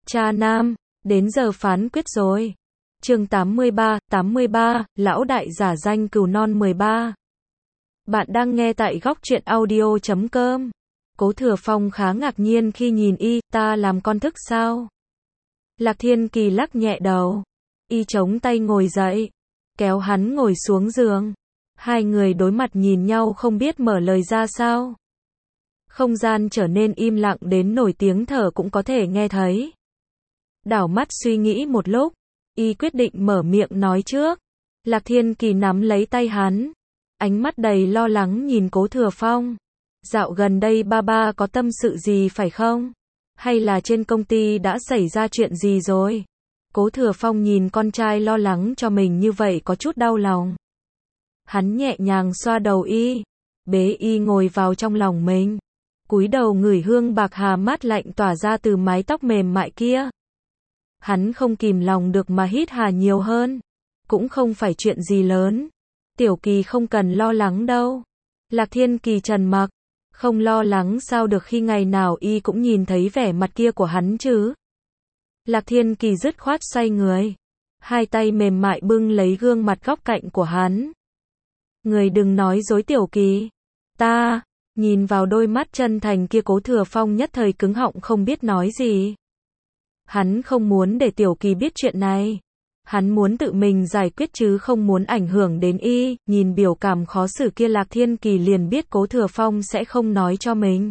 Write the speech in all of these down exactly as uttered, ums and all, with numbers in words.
Cha nam, đến giờ phán quyết rồi. Chương tám mươi ba, tám mươi ba, lão đại giả danh cừu non mười ba. Bạn đang nghe tại góc truyện audio chấm com. Cố Thừa Phong khá ngạc nhiên khi nhìn y, ta làm con thức sao? Lạc Thiên Kỳ lắc nhẹ đầu. Y chống tay ngồi dậy, kéo hắn ngồi xuống giường. Hai người đối mặt nhìn nhau không biết mở lời ra sao. Không gian trở nên im lặng đến nổi tiếng thở cũng có thể nghe thấy. Đảo mắt suy nghĩ một lúc, y quyết định mở miệng nói trước. Lạc Thiên Kỳ nắm lấy tay hắn, ánh mắt đầy lo lắng nhìn Cố Thừa Phong. Dạo gần đây ba ba có tâm sự gì phải không? Hay là trên công ty đã xảy ra chuyện gì rồi? Cố Thừa Phong nhìn con trai lo lắng cho mình như vậy có chút đau lòng. Hắn nhẹ nhàng xoa đầu y, bế y ngồi vào trong lòng mình, cúi đầu ngửi hương bạc hà mát lạnh tỏa ra từ mái tóc mềm mại kia. Hắn không kìm lòng được mà hít hà nhiều hơn. Cũng không phải chuyện gì lớn. Tiểu Kỳ không cần lo lắng đâu. Lạc Thiên Kỳ trầm mặc. Không lo lắng sao được khi ngày nào y cũng nhìn thấy vẻ mặt kia của hắn chứ. Lạc Thiên Kỳ dứt khoát xoay người. Hai tay mềm mại bưng lấy gương mặt góc cạnh của hắn. Người đừng nói dối Tiểu Kỳ. Ta, nhìn vào đôi mắt chân thành kia Cố Thừa Phong nhất thời cứng họng không biết nói gì. Hắn không muốn để Tiểu Kỳ biết chuyện này. Hắn muốn tự mình giải quyết chứ không muốn ảnh hưởng đến y. Nhìn biểu cảm khó xử kia Lạc Thiên Kỳ liền biết Cố Thừa Phong sẽ không nói cho mình.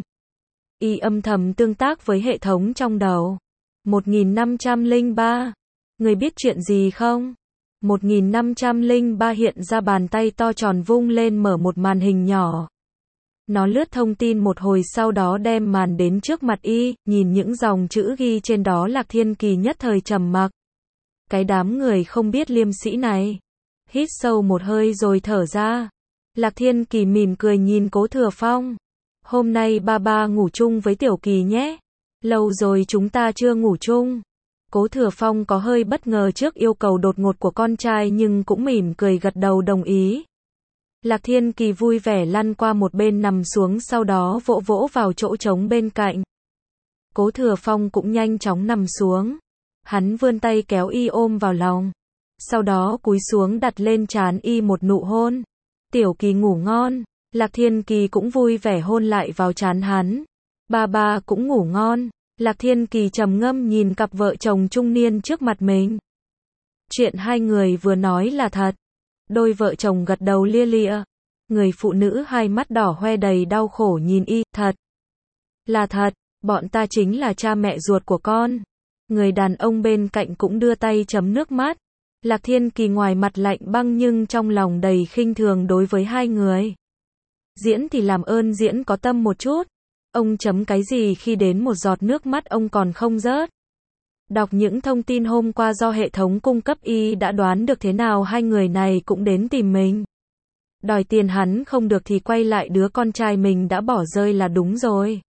Y âm thầm tương tác với hệ thống trong đầu. một nghìn năm trăm lẻ ba. Người biết chuyện gì không? một nghìn năm trăm lẻ ba hiện ra bàn tay to tròn vung lên mở một màn hình nhỏ. Nó lướt thông tin một hồi sau đó đem màn đến trước mặt y, nhìn những dòng chữ ghi trên đó Lạc Thiên Kỳ nhất thời trầm mặc. Cái đám người không biết liêm sĩ này. Hít sâu một hơi rồi thở ra. Lạc Thiên Kỳ mỉm cười nhìn Cố Thừa Phong. Hôm nay ba ba ngủ chung với Tiểu Kỳ nhé. Lâu rồi chúng ta chưa ngủ chung. Cố Thừa Phong có hơi bất ngờ trước yêu cầu đột ngột của con trai nhưng cũng mỉm cười gật đầu đồng ý. Lạc Thiên Kỳ vui vẻ lăn qua một bên nằm xuống sau đó vỗ vỗ vào chỗ trống bên cạnh. Cố Thừa Phong cũng nhanh chóng nằm xuống. Hắn vươn tay kéo y ôm vào lòng. Sau đó cúi xuống đặt lên trán y một nụ hôn. Tiểu Kỳ ngủ ngon. Lạc Thiên Kỳ cũng vui vẻ hôn lại vào trán hắn. Ba ba cũng ngủ ngon. Lạc Thiên Kỳ trầm ngâm nhìn cặp vợ chồng trung niên trước mặt mình. Chuyện hai người vừa nói là thật. Đôi vợ chồng gật đầu lia lịa. Người phụ nữ hai mắt đỏ hoe đầy đau khổ nhìn y, thật. Là thật, bọn ta chính là cha mẹ ruột của con. Người đàn ông bên cạnh cũng đưa tay chấm nước mắt. Lạc Thiên Kỳ ngoài mặt lạnh băng nhưng trong lòng đầy khinh thường đối với hai người. Diễn thì làm ơn diễn có tâm một chút. Ông chấm cái gì khi đến một giọt nước mắt ông còn không rớt. Đọc những thông tin hôm qua do hệ thống cung cấp y đã đoán được thế nào hai người này cũng đến tìm mình. Đòi tiền hắn không được thì quay lại đứa con trai mình đã bỏ rơi là đúng rồi.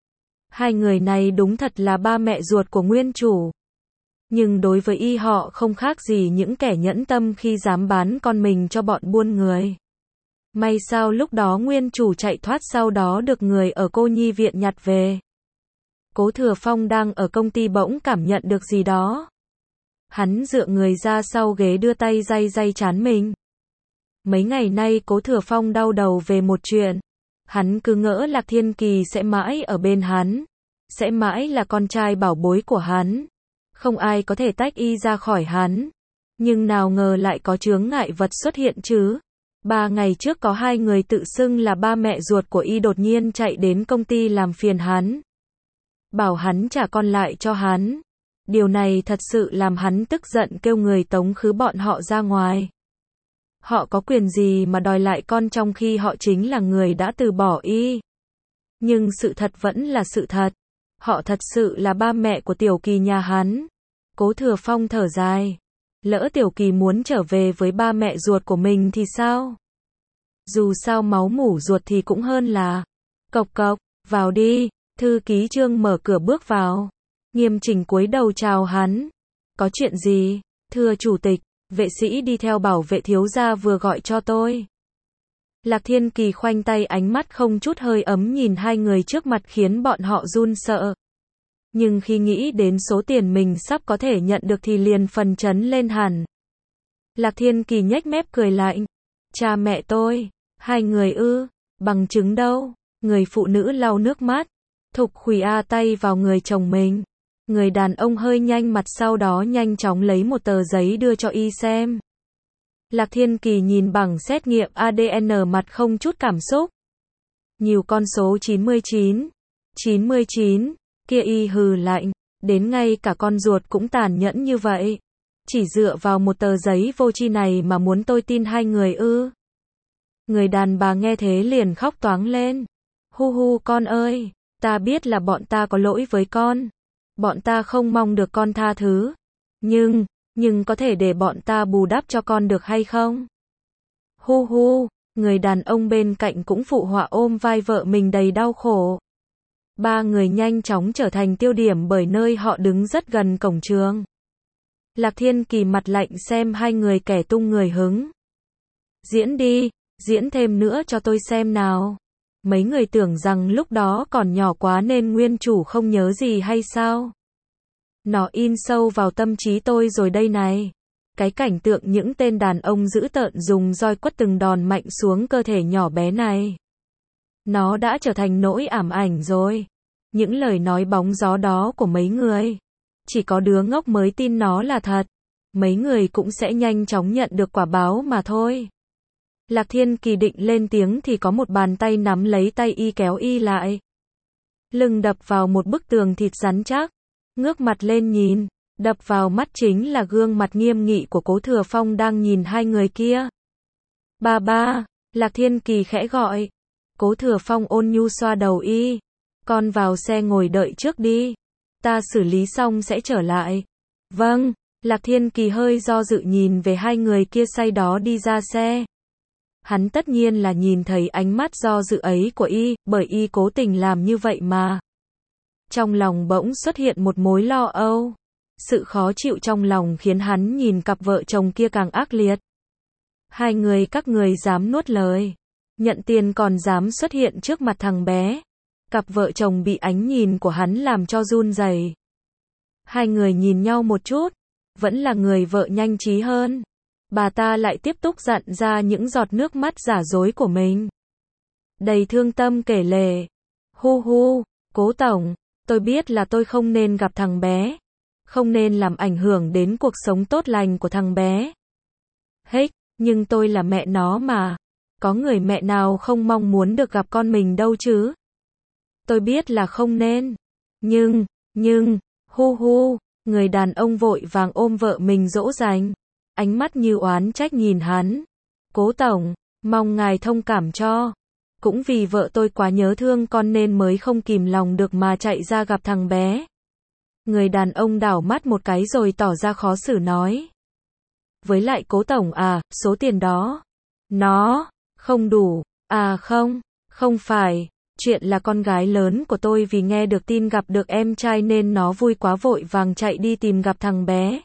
Hai người này đúng thật là ba mẹ ruột của nguyên chủ. Nhưng đối với y họ không khác gì những kẻ nhẫn tâm khi dám bán con mình cho bọn buôn người. May sao lúc đó nguyên chủ chạy thoát sau đó được người ở cô nhi viện nhặt về. Cố Thừa Phong đang ở công ty bỗng cảm nhận được gì đó. Hắn dựa người ra sau ghế đưa tay day day trán mình. Mấy ngày nay Cố Thừa Phong đau đầu về một chuyện. Hắn cứ ngỡ Lạc Thiên Kỳ sẽ mãi ở bên hắn. Sẽ mãi là con trai bảo bối của hắn. Không ai có thể tách y ra khỏi hắn. Nhưng nào ngờ lại có chướng ngại vật xuất hiện chứ. Ba ngày trước có hai người tự xưng là ba mẹ ruột của y đột nhiên chạy đến công ty làm phiền hắn. Bảo hắn trả con lại cho hắn. Điều này thật sự làm hắn tức giận kêu người tống khứ bọn họ ra ngoài. Họ có quyền gì mà đòi lại con trong khi họ chính là người đã từ bỏ y. Nhưng sự thật vẫn là sự thật. Họ thật sự là ba mẹ của Tiểu Kỳ nhà hắn. Cố Thừa Phong thở dài. Lỡ Tiểu Kỳ muốn trở về với ba mẹ ruột của mình thì sao? Dù sao máu mủ ruột thì cũng hơn là. Cộc cộc, vào đi. Thư ký Trương mở cửa bước vào. Nghiêm chỉnh cúi đầu chào hắn. Có chuyện gì? Thưa chủ tịch, vệ sĩ đi theo bảo vệ thiếu gia vừa gọi cho tôi. Lạc Thiên Kỳ khoanh tay ánh mắt không chút hơi ấm nhìn hai người trước mặt khiến bọn họ run sợ. nhưng khi nghĩ đến số tiền mình sắp có thể nhận được thì liền phần chấn lên hẳn. Lạc Thiên Kỳ nhếch mép cười lạnh. Cha mẹ tôi, hai người ư, bằng chứng đâu? Người phụ nữ lau nước mắt, thục khuỷu tay vào người chồng mình. Người đàn ông hơi nhanh mặt sau đó nhanh chóng lấy một tờ giấy đưa cho y xem. Lạc Thiên Kỳ nhìn bằng xét nghiệm a đê en mặt không chút cảm xúc. Nhiều con số chín mươi chín, chín mươi chín, kia y hừ lạnh, đến ngay cả con ruột cũng tàn nhẫn như vậy. Chỉ dựa vào một tờ giấy vô tri này mà muốn tôi tin hai người ư? Người đàn bà nghe thế liền khóc toáng lên. Hu hu con ơi, ta biết là bọn ta có lỗi với con. Bọn ta không mong được con tha thứ. Nhưng, nhưng có thể để bọn ta bù đắp cho con được hay không? Hu hu, người đàn ông bên cạnh cũng phụ họa ôm vai vợ mình đầy đau khổ. Ba người nhanh chóng trở thành tiêu điểm bởi nơi họ đứng rất gần cổng trường. Lạc Thiên Kỳ mặt lạnh xem hai người kẻ tung người hứng. Diễn đi, diễn thêm nữa cho tôi xem nào. Mấy người tưởng rằng lúc đó còn nhỏ quá nên nguyên chủ không nhớ gì hay sao? Nó in sâu vào tâm trí tôi rồi đây này. Cái cảnh tượng những tên đàn ông dữ tợn dùng roi quất từng đòn mạnh xuống cơ thể nhỏ bé này. Nó đã trở thành nỗi ảm ảnh rồi. Những lời nói bóng gió đó của mấy người. Chỉ có đứa ngốc mới tin nó là thật. Mấy người cũng sẽ nhanh chóng nhận được quả báo mà thôi. Lạc Thiên Kỳ định lên tiếng thì có một bàn tay nắm lấy tay y kéo y lại. Lưng đập vào một bức tường thịt rắn chắc. Ngước mặt lên nhìn. Đập vào mắt chính là gương mặt nghiêm nghị của Cố Thừa Phong đang nhìn hai người kia. Ba ba, Lạc Thiên Kỳ khẽ gọi. Cố Thừa Phong ôn nhu xoa đầu y. Con vào xe ngồi đợi trước đi. Ta xử lý xong sẽ trở lại. Vâng, Lạc Thiên Kỳ hơi do dự nhìn về hai người kia say đó đi ra xe. Hắn tất nhiên là nhìn thấy ánh mắt do dự ấy của y, bởi y cố tình làm như vậy mà. Trong lòng bỗng xuất hiện một mối lo âu. Sự khó chịu trong lòng khiến hắn nhìn cặp vợ chồng kia càng ác liệt. Hai người các người dám nuốt lời. Nhận tiền còn dám xuất hiện trước mặt thằng bé. Cặp vợ chồng bị ánh nhìn của hắn làm cho run rẩy. Hai người nhìn nhau một chút. Vẫn là người vợ nhanh trí hơn. Bà ta lại tiếp tục dặn ra những giọt nước mắt giả dối của mình. Đầy thương tâm kể lể. Hu hu, Cố tổng, tôi biết là tôi không nên gặp thằng bé. Không nên làm ảnh hưởng đến cuộc sống tốt lành của thằng bé. Hết, nhưng tôi là mẹ nó mà. Có người mẹ nào không mong muốn được gặp con mình đâu chứ. Tôi biết là không nên. Nhưng, nhưng, hu hu, người đàn ông vội vàng ôm vợ mình dỗ dành. Ánh mắt như oán trách nhìn hắn. Cố tổng, mong ngài thông cảm cho. Cũng vì vợ tôi quá nhớ thương con nên mới không kìm lòng được mà chạy ra gặp thằng bé. Người đàn ông đảo mắt một cái rồi tỏ ra khó xử nói. Với lại Cố tổng à, số tiền đó. Nó, không đủ. À không, không phải. Chuyện là con gái lớn của tôi vì nghe được tin gặp được em trai nên nó vui quá vội vàng chạy đi tìm gặp thằng bé.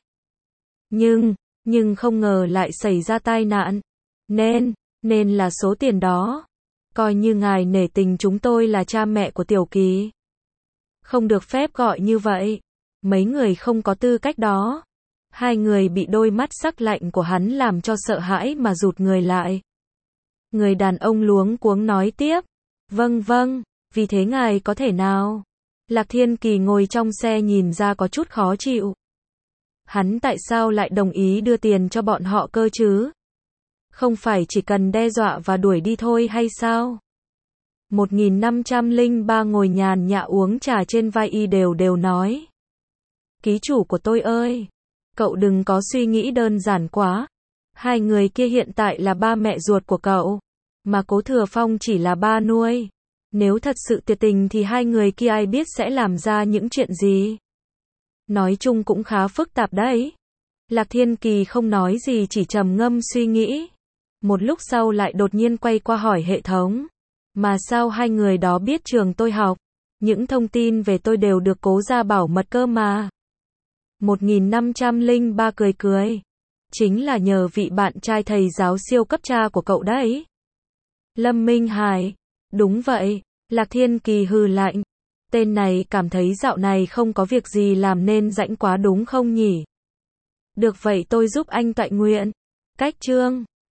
Nhưng, nhưng không ngờ lại xảy ra tai nạn. Nên, nên là số tiền đó. Coi như ngài nể tình chúng tôi là cha mẹ của Tiểu Kỳ. Không được phép gọi như vậy. Mấy người không có tư cách đó. Hai người bị đôi mắt sắc lạnh của hắn làm cho sợ hãi mà rụt người lại. Người đàn ông luống cuống nói tiếp. Vâng vâng, vì thế ngài có thể nào? Lạc Thiên Kỳ ngồi trong xe nhìn ra có chút khó chịu. Hắn tại sao lại đồng ý đưa tiền cho bọn họ cơ chứ? Không phải chỉ cần đe dọa và đuổi đi thôi hay sao? một nghìn năm trăm lẻ ba ngồi nhàn nhã uống trà trên vai y đều đều nói. Ký chủ của tôi ơi! Cậu đừng có suy nghĩ đơn giản quá. Hai người kia hiện tại là ba mẹ ruột của cậu. Mà Cố Thừa Phong chỉ là ba nuôi. Nếu thật sự tuyệt tình thì hai người kia ai biết sẽ làm ra những chuyện gì. Nói chung cũng khá phức tạp đấy. Lạc Thiên Kỳ không nói gì chỉ trầm ngâm suy nghĩ. Một lúc sau lại đột nhiên quay qua hỏi hệ thống. Mà sao hai người đó biết trường tôi học? Những thông tin về tôi đều được Cố gia bảo mật cơ mà. một nghìn năm trăm lẻ ba cười cười. Chính là nhờ vị bạn trai thầy giáo siêu cấp cha của cậu đấy. Lâm Minh Hải. Đúng vậy. Lạc Thiên Kỳ hừ lạnh. Tên này cảm thấy dạo này không có việc gì làm nên rãnh quá đúng không nhỉ? Được vậy tôi giúp anh tọa nguyện. Cách chương